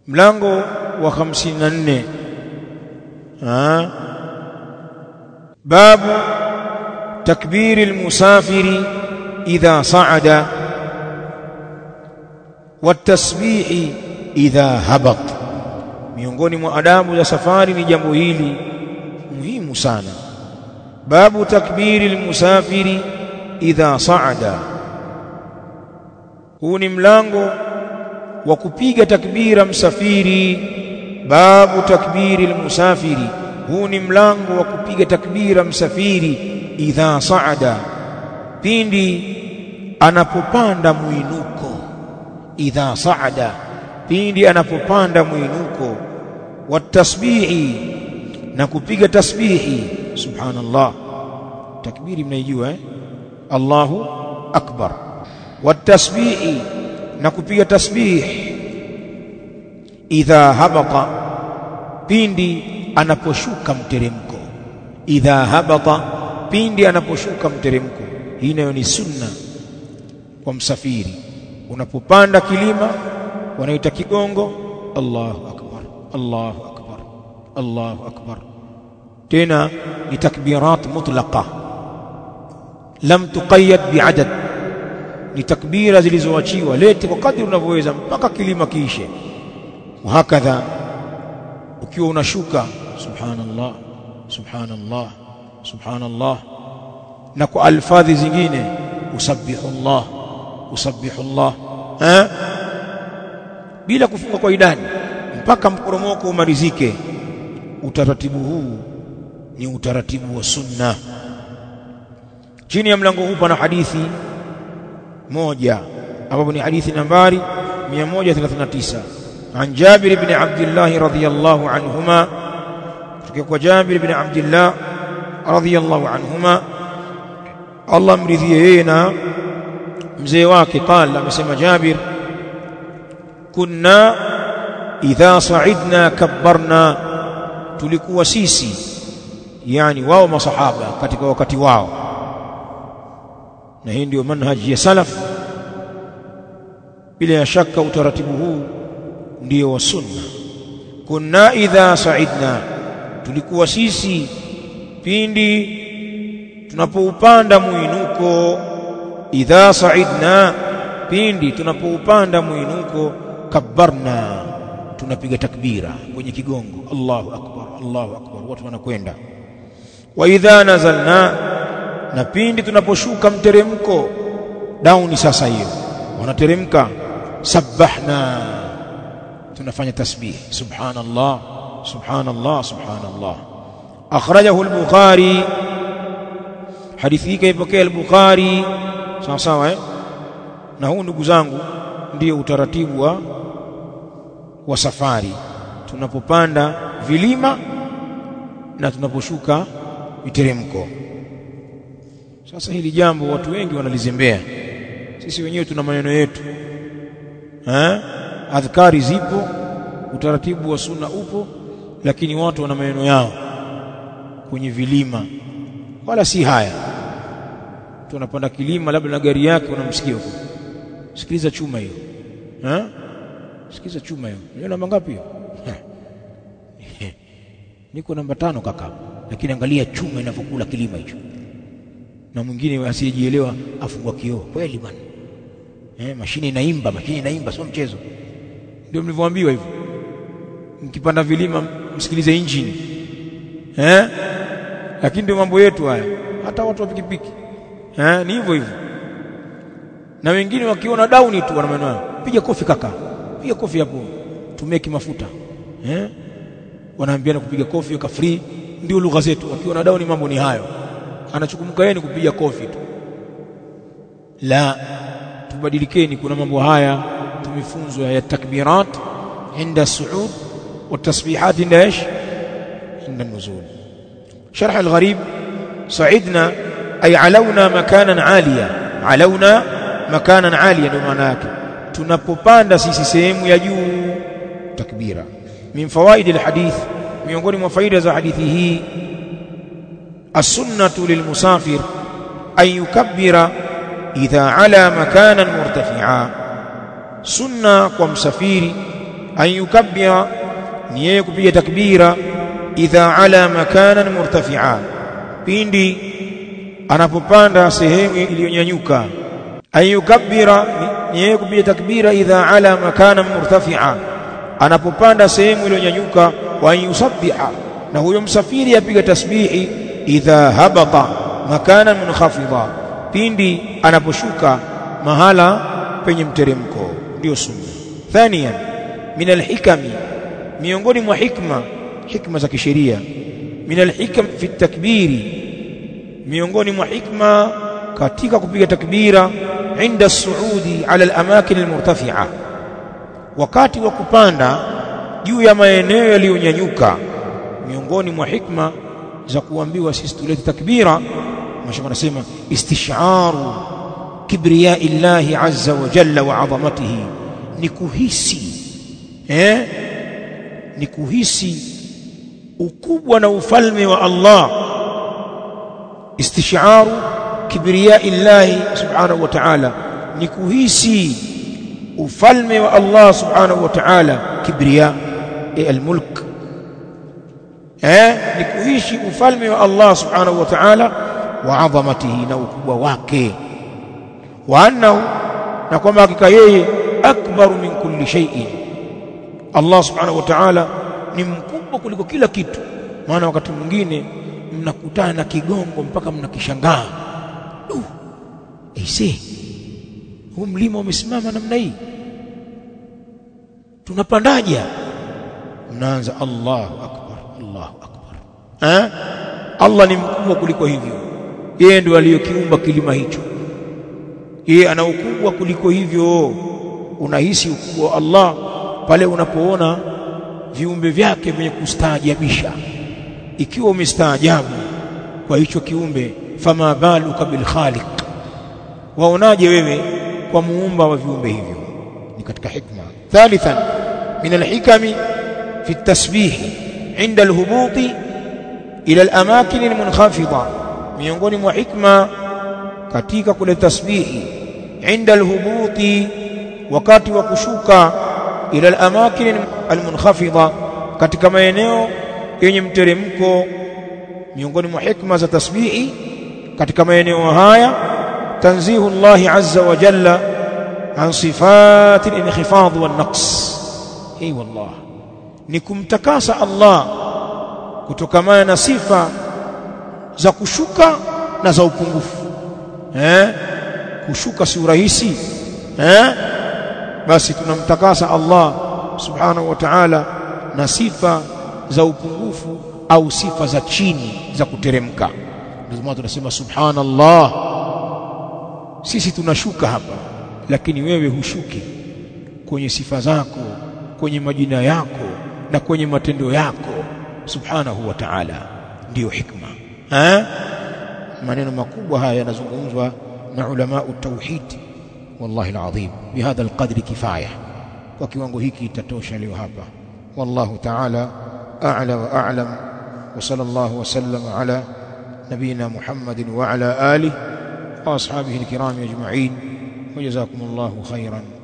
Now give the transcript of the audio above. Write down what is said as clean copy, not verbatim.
mlango wa 54 babu takbiri almusafiri idha sa'ada watasbihi idha habat. Miongoni mwa adabu za safari ni jambo hili muhimu sana. Babu takbiri almusafiri idha sa'ada, huu ni mlango wa kupiga takbira msafiri. Babu takbiri almusafiri, huu ni mlango wa kupiga takbira msafiri idha sa'ada, pindi anapopanda muinuko. Idha sa'ada, pindi anapopanda muinuko. Watasbihi, na kupiga tasbihi. Subhanallah, takbiri mnaijua Allahu akbar. Watasbihi, na kupiga tasbih. Idha habata, pindi anaposhuka mteremko. Idha habata, pindi anaposhuka mteremko. Hii nayo ni sunna kwa msafiri. Unapopanda kilima wanaita kigongo, Allahu akbar, Allahu akbar, Allahu akbar. Tena ni takbirat mutlaqa lam tuqayyad bi'adad, ni takbira zilizoachiwa, lete kwa kadri unavyoweza mpaka kilima kiishe. Wahakadha ukiwa unashuka, subhanallah, subhanallah, subhanallah. Na kwa alfadhi zingine, usabbihullah, usabbihullah, bila kufunga kwa idadi mpaka mporomoko umalizike. Utaratibu huu ni utaratibu wa sunna. Chini ya mlango huu pana hadithi moja ambapo ni hadithi nambari 139. An Jabir ibn Abdullah radhiyallahu anhuma, kutoka kwa Jabir ibn Abdullah radhiyallahu anhuma, Allah mridhie yeye na mzee wake. Qala, amesema Jabir, kunna idha sa'idna kabbarna, tulikuwa sisi, yani wao masahaba katika wakati wao, na hii ndio manhaji ya salaf. Bila shaka utaratibu huu ndio wa sunna. Kunna idha sa'idna, tulikuwa sisi pindi tunapoupanda muinuko. Idha sa'idna, pindi tunapoupanda muinuko. Kabbarna, tunapiga takbira kwenye kigongo, Allahu akbar, Allahu akbar, watu wanakwenda. Wa idha nazalna, na pindi tunaposhuka mteremko, dauni sasa hiyo wanateremka, sabbahna, tunafanya tasbih, subhanallah, subhanallah, subhanallah. Akhrajahu al-Bukhari, hadithi hii kaipokea al-Bukhari. Sawa sawa, na huu ndugu zangu ndio utaratibu wa safari, tunapopanda vilima na tunaposhuka miteremko. Sasa hili jambo watu wengi wanalizembea. Sisi wenyewe tuna maneno yetu, adhkari zipo, utaratibu wa sunna upo, lakini watu wana maneno yao kwenye vilima. Wala si haya, tunapanda kilima labda na gari yake, unamsikia huko, sikiliza chuma hiyo, sikiliza chuma hiyo. Ni namba ngapi hiyo? Niko namba 5 kaka, lakini angalia chuma inavyokula kilima hicho. Na mwingine asiyejielewa afungwa kioo, kweli bwana, mashine inaimba, mashine inaimba, sio mchezo. Ndio mlivyoambiwa hivyo, mkipanda vilima msikilize engine, lakini ndio mambo yetu haya. Hata watu wa pikipiki ni hivyo hivyo. Na wengine wakiona dauni tu wanamwambia, piga kofi kaka, piga kofi hapo, tumeki mafuta, wanaambiana kupiga kofi weka free. Ndio lugha zetu. Wakiona dauni mambo ni hayo, anachukumka yeye ni kupiga kofi tu. La, tubadilikeni. Kuna mambo haya tumefunzwa ya takbirat inda su'ud wa tasbihat inda ايش, inda nuzul. Sharh al-Gharib, sa'idna ay alawna makanan 'aliya. Alawna makanan 'aliya, ndio maana yake tunapopanda sisi sehemu ya juu, takbira. Min fawaid al-hadith, miongoni mwa faida za hadithi hii, as-sunnatu lilmusafir an yukabbira idha ala makanan murtafi'a, sunna kwa msafiri an yukabbira ni yeye kupiga takbira idha ala makanan murtafi'a pindi anapopanda sehemu iliyonyanyuka an yukabbira ni yeye kupiga takbira idha ala makanan murtafi'a anapopanda sehemu iliyonyanyuka wa yusabbiha na huyo msafiri apiga tasbihi idha habata makanan munkhafidha pindi anaposhuka mahala penye mteremko ndio sunna. Thaniyan min alhikami miongoni mwa hikma za kisheria min alhikam fi takbiri miongoni mwa hikma katika kupiga takbira inda as-suudi ala al-amakin al-murtafi'a wakati wa kupanda juu ya maeneo yaliyonyanyuka miongoni mwa hikma za kuambiwa sisi tulete takbira mashaka anasema istisharu kibriya illahi azza wa jalla wa 'azamatihi ni kuhisi ukubwa na ufalme wa Allah istisharu kibriya illahi subhanahu wa ta'ala ni kuhisi ufalme wa Allah subhanahu wa ta'ala kibriya al-mulk ni kuishi ufalme wa Allah subhanahu wa ta'ala wa 'azamatihi na ukubwa wake wa annahu na kwamba hakika yeye akbaru min kulli shay'in Allah subhanahu wa ta'ala ni mkubwa kuliko kila kitu maana wakati mwingine mnakutana na kigongo mpaka mnakishangaa huu mlima umesimama namna hii tunapandaje mnaanza Allahu akbar Allah ni mkubwa kuliko hivyo yeye ndiye aliyokiumba kilima hicho yeye ana ukubwa kuliko hivyo unahisi ukubwa wa Allah pale unapoona viumbe vyake vyenye kustaajabisha ikiwa umestaajabu kwa hicho kiumbe fama baluka bil khaliq waonaje wewe kwa muumba wa viumbe hivyo ni katika hikma. Thalithan min alhikami fi at-tasbih inda al-hubuti ila al-amakin al-munkhafida miongoni mwa hikma katika kule tasbihi inda al-hubuti wakati wa kushuka ila al-amakin al-munkhafida katika maeneo yenye mteremko miongoni mwa hikma za tasbihi katika maeneo haya tanzihu Allah azza wa jalla an sifati al-inkhifad wan-naqs wallah ni kumtakasa Allah kutokamana na sifa za kushuka na za upungufu kushuka si urahisi basi tunamtakasa Allah subhanahu wa ta'ala na sifa za upungufu au sifa za chini za kuteremka ndio maana tunasema subhanallah sisi tunashuka hapa lakini wewe hushuki kwenye sifa zako kwenye majina yako na kwenye matendo yako subhanahu wa ta'ala ndio hikma maneno makubwa haya yanazungumzwa na ulama at-tauhid wallahi alazim bihadha alqadri kifaya kwa kiwango hiki itatosha leo hapa wallahu ta'ala a'la wa a'lam wa sallallahu wa sallam ala nabina Muhammadin wa ala alihi wa ashabihi alkiram ajma'in wa jazakumullahu khairan